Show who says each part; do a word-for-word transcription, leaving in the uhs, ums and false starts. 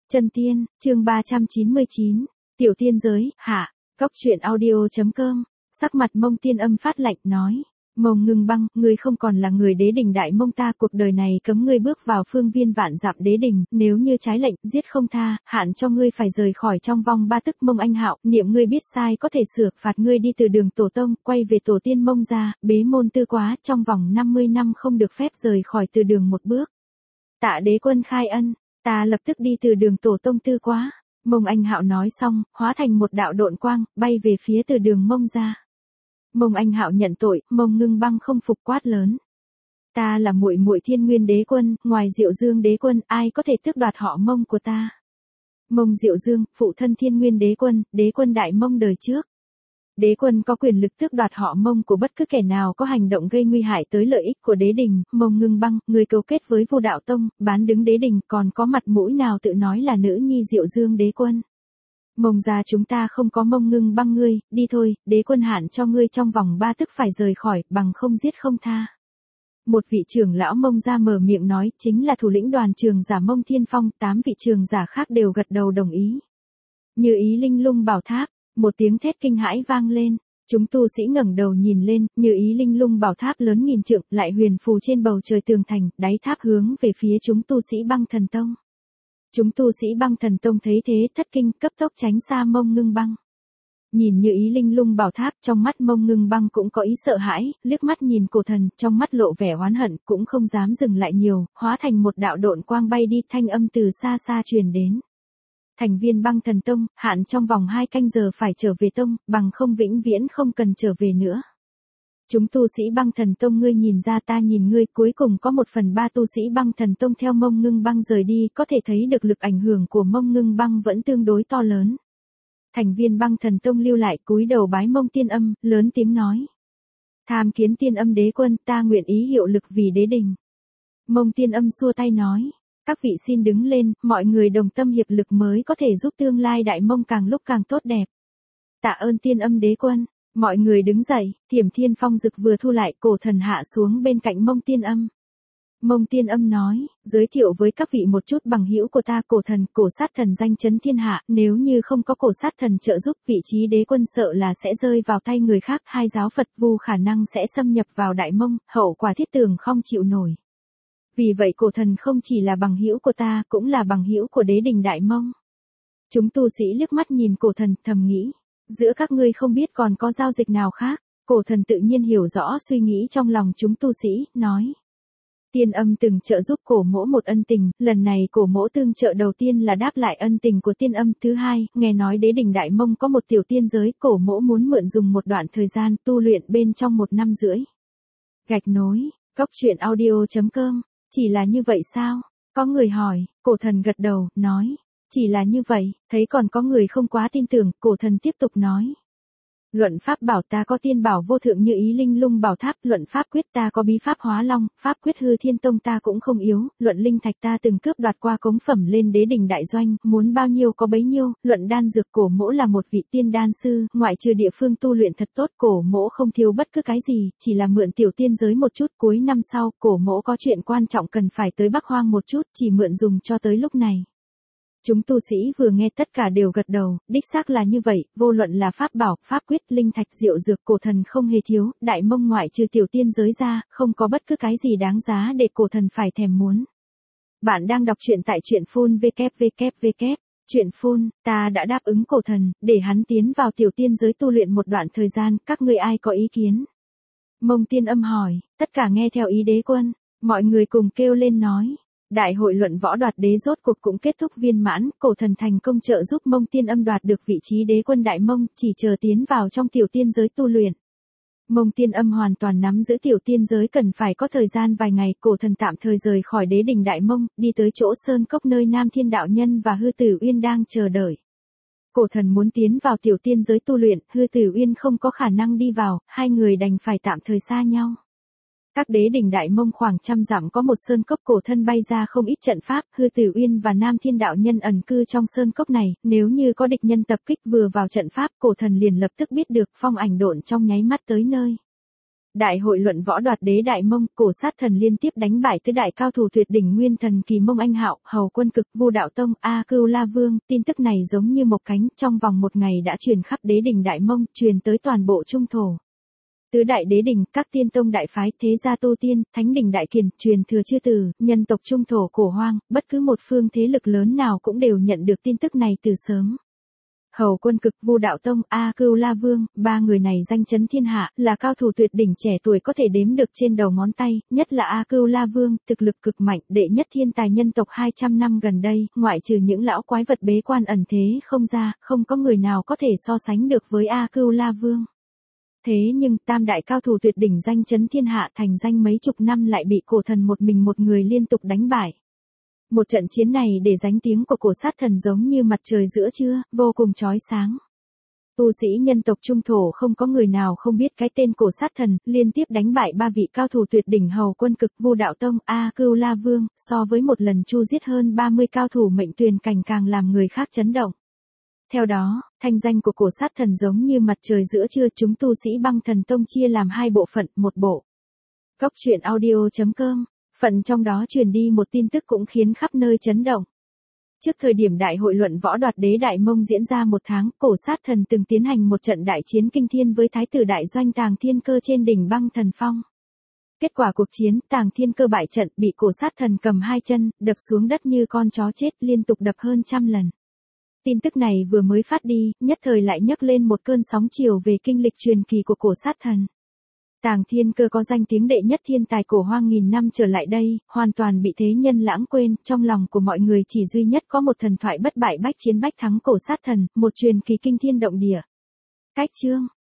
Speaker 1: Chân tiên, chương ba trăm chín mươi chín, tiểu tiên giới, hạ, góc truyện audio.com, sắc mặt Mông Tiên Âm phát lạnh nói, Mông Ngưng Băng, ngươi không còn là người đế đình đại Mông ta, cuộc đời này cấm ngươi bước vào phương viên vạn dặm đế đình, nếu như trái lệnh, giết không tha, hạn cho ngươi phải rời khỏi trong vòng ba tức. Mông Anh Hạo, niệm ngươi biết sai có thể sửa, phạt ngươi đi từ đường tổ tông, quay về tổ tiên Mông gia, bế môn tư quá, trong vòng năm mươi năm không được phép rời khỏi từ đường một bước. Tạ đế quân khai ân. Ta lập tức đi từ đường tổ tông tư quá. Mông Anh Hạo nói xong, hóa thành một đạo độn quang, bay về phía từ đường Mông gia. Mông Anh Hạo nhận tội, Mông Ngưng Băng không phục quát lớn. Ta là muội muội Thiên Nguyên đế quân, ngoài Diệu Dương đế quân, ai có thể tước đoạt họ Mông của ta? Mông Diệu Dương, phụ thân Thiên Nguyên đế quân, đế quân đại Mông đời trước. Đế quân có quyền lực tước đoạt họ Mông của bất cứ kẻ nào có hành động gây nguy hại tới lợi ích của đế đình. Mông Ngưng Băng, người cấu kết với Vu Đạo Tông, bán đứng đế đình, còn có mặt mũi nào tự nói là nữ nhi Diệu Dương đế quân? Mông gia chúng ta không có Mông Ngưng Băng ngươi, đi thôi, đế quân hạn cho ngươi trong vòng ba tức phải rời khỏi, bằng không giết không tha. Một vị trưởng lão Mông gia mở miệng nói, chính là thủ lĩnh đoàn trường giả Mông Thiên Phong, tám vị trường giả khác đều gật đầu đồng ý. Như ý linh lung bảo tháp. Một tiếng thét kinh hãi vang lên, chúng tu sĩ ngẩng đầu nhìn lên, như ý linh lung bảo tháp lớn nghìn trượng, lại huyền phù trên bầu trời tường thành, đáy tháp hướng về phía chúng tu sĩ Băng Thần Tông. Chúng tu sĩ Băng Thần Tông thấy thế thất kinh, cấp tốc tránh xa Mông Ngưng Băng. Nhìn như ý linh lung bảo tháp, trong mắt Mông Ngưng Băng cũng có ý sợ hãi, liếc mắt nhìn cổ thần, trong mắt lộ vẻ oán hận, cũng không dám dừng lại nhiều, hóa thành một đạo độn quang bay đi, thanh âm từ xa xa truyền đến. Thành viên Băng Thần Tông, hạn trong vòng hai canh giờ phải trở về tông, bằng không vĩnh viễn không cần trở về nữa. Chúng tu sĩ Băng Thần Tông ngươi nhìn ra ta nhìn ngươi, cuối cùng có một phần ba tu sĩ Băng Thần Tông theo Mông Ngưng Băng rời đi, có thể thấy được lực ảnh hưởng của Mông Ngưng Băng vẫn tương đối to lớn. Thành viên Băng Thần Tông lưu lại cúi đầu bái Mông Tiên Âm, lớn tiếng nói. Tham kiến Tiên Âm đế quân, ta nguyện ý hiệu lực vì đế đình. Mông Tiên Âm xua tay nói. Các vị xin đứng lên, mọi người đồng tâm hiệp lực mới có thể giúp tương lai đại Mông càng lúc càng tốt đẹp. Tạ ơn Tiên Âm đế quân, mọi người đứng dậy, Thiểm Thiên Phong Dực vừa thu lại, cổ thần hạ xuống bên cạnh Mông Tiên Âm. Mông Tiên Âm nói, giới thiệu với các vị một chút bằng hữu của ta, cổ thần, cổ sát thần danh chấn thiên hạ, nếu như không có cổ sát thần trợ giúp, vị trí đế quân sợ là sẽ rơi vào tay người khác, hai giáo Phật Vu khả năng sẽ xâm nhập vào đại Mông, hậu quả thiết tường không chịu nổi. Vì vậy cổ thần không chỉ là bằng hữu của ta, cũng là bằng hữu của đế đình đại Mông. Chúng tu sĩ liếc mắt nhìn cổ thần, thầm nghĩ, giữa các ngươi không biết còn có giao dịch nào khác. Cổ thần tự nhiên hiểu rõ suy nghĩ trong lòng chúng tu sĩ, nói. Tiên Âm từng trợ giúp cổ mỗ một ân tình, lần này cổ mỗ tương trợ đầu tiên là đáp lại ân tình của Tiên Âm, thứ hai, nghe nói đế đình đại Mông có một tiểu tiên giới, cổ mỗ muốn mượn dùng một đoạn thời gian tu luyện bên trong một năm rưỡi. Gạch nối, góc truyện audio.com. Chỉ là như vậy sao? Có người hỏi, cổ thần gật đầu, nói. Chỉ là như vậy, thấy còn có người không quá tin tưởng, cổ thần tiếp tục nói. Luận pháp bảo ta có tiên bảo vô thượng như ý linh lung bảo tháp, luận pháp quyết ta có bí pháp hóa long, pháp quyết hư thiên tông ta cũng không yếu, luận linh thạch ta từng cướp đoạt qua cống phẩm lên đế đình đại doanh, muốn bao nhiêu có bấy nhiêu, luận đan dược cổ mỗ là một vị tiên đan sư, ngoại trừ địa phương tu luyện thật tốt, cổ mỗ không thiếu bất cứ cái gì, chỉ là mượn tiểu tiên giới một chút, cuối năm sau, cổ mỗ có chuyện quan trọng cần phải tới Bắc Hoang một chút, chỉ mượn dùng cho tới lúc này. Chúng tu sĩ vừa nghe tất cả đều gật đầu, đích xác là như vậy, vô luận là pháp bảo, pháp quyết, linh thạch, diệu dược, cổ thần không hề thiếu, đại Mông ngoại trừ tiểu tiên giới ra, không có bất cứ cái gì đáng giá để cổ thần phải thèm muốn. Bạn đang đọc truyện tại truyện phun vê kép vê kép vê kép, truyện phun, ta đã đáp ứng cổ thần, để hắn tiến vào tiểu tiên giới tu luyện một đoạn thời gian, các ngươi ai có ý kiến? Mông Tiên Âm hỏi, tất cả nghe theo ý đế quân, mọi người cùng kêu lên nói. Đại hội luận võ đoạt đế rốt cuộc cũng kết thúc viên mãn, cổ thần thành công trợ giúp Mông Tiên Âm đoạt được vị trí đế quân đại Mông, chỉ chờ tiến vào trong tiểu tiên giới tu luyện. Mông Tiên Âm hoàn toàn nắm giữ tiểu tiên giới cần phải có thời gian vài ngày, cổ thần tạm thời rời khỏi đế đình đại Mông, đi tới chỗ sơn cốc nơi Nam Thiên đạo nhân và Hư Tử Uyên đang chờ đợi. Cổ thần muốn tiến vào tiểu tiên giới tu luyện, Hư Tử Uyên không có khả năng đi vào, hai người đành phải tạm thời xa nhau. Các đế đình đại Mông khoảng trăm dặm có một sơn cốc, cổ thân bay ra không ít trận pháp, Hư Tử Uyên và Nam Thiên đạo nhân ẩn cư trong sơn cốc này, nếu như có địch nhân tập kích vừa vào trận pháp, cổ thần liền lập tức biết được, phong ảnh độn trong nháy mắt tới nơi. Đại hội luận võ đoạt đế Đại Mông, cổ sát thần liên tiếp đánh bại tứ đại cao thủ tuyệt đỉnh nguyên thần kỳ Mông Anh Hạo, Hầu Quân Cực, Vu Đạo Tông, A Cưu La Vương, tin tức này giống như một cánh, trong vòng một ngày đã truyền khắp đế đỉnh Đại Mông, truyền tới toàn bộ trung thổ. Tứ đại đế đỉnh, các tiên tông đại phái, thế gia tu tiên, thánh đỉnh đại kiền, truyền thừa chư từ, nhân tộc trung thổ cổ hoang, bất cứ một phương thế lực lớn nào cũng đều nhận được tin tức này từ sớm. Hầu Quân Cực, Vu Đạo Tông, A Cưu La Vương, ba người này danh chấn thiên hạ, là cao thủ tuyệt đỉnh trẻ tuổi có thể đếm được trên đầu ngón tay, nhất là A Cưu La Vương, thực lực cực mạnh, đệ nhất thiên tài nhân tộc hai trăm năm gần đây, ngoại trừ những lão quái vật bế quan ẩn thế không ra, không có người nào có thể so sánh được với A Cưu La Vương. Thế nhưng tam đại cao thủ tuyệt đỉnh danh chấn thiên hạ thành danh mấy chục năm lại bị cổ thần một mình một người liên tục đánh bại. Một trận chiến này để danh tiếng của cổ sát thần giống như mặt trời giữa trưa, vô cùng chói sáng. Tu sĩ nhân tộc trung thổ không có người nào không biết cái tên cổ sát thần, liên tiếp đánh bại ba vị cao thủ tuyệt đỉnh Hầu Quân Cực, Vu Đạo Tông, A Cưu La Vương, so với một lần chu giết hơn ba mươi cao thủ mệnh tuyền cảnh càng làm người khác chấn động. Theo đó, thanh danh của cổ sát thần giống như mặt trời giữa trưa, chúng tu sĩ Băng Thần Tông chia làm hai bộ phận, một bộ. Góc truyện audio chấm com, phận trong đó truyền đi một tin tức cũng khiến khắp nơi chấn động. Trước thời điểm đại hội luận võ đoạt đế Đại Mông diễn ra một tháng, cổ sát thần từng tiến hành một trận đại chiến kinh thiên với thái tử đại doanh Tàng Thiên Cơ trên đỉnh Băng Thần Phong. Kết quả cuộc chiến, Tàng Thiên Cơ bại trận, bị cổ sát thần cầm hai chân, đập xuống đất như con chó chết, liên tục đập hơn trăm lần. Tin tức này vừa mới phát đi, nhất thời lại nhấc lên một cơn sóng chiều về kinh lịch truyền kỳ của cổ sát thần. Tàng Thiên Cơ có danh tiếng đệ nhất thiên tài cổ hoang nghìn năm trở lại đây, hoàn toàn bị thế nhân lãng quên, trong lòng của mọi người chỉ duy nhất có một thần thoại bất bại bách chiến bách thắng cổ sát thần, một truyền kỳ kinh thiên động địa. Cách chương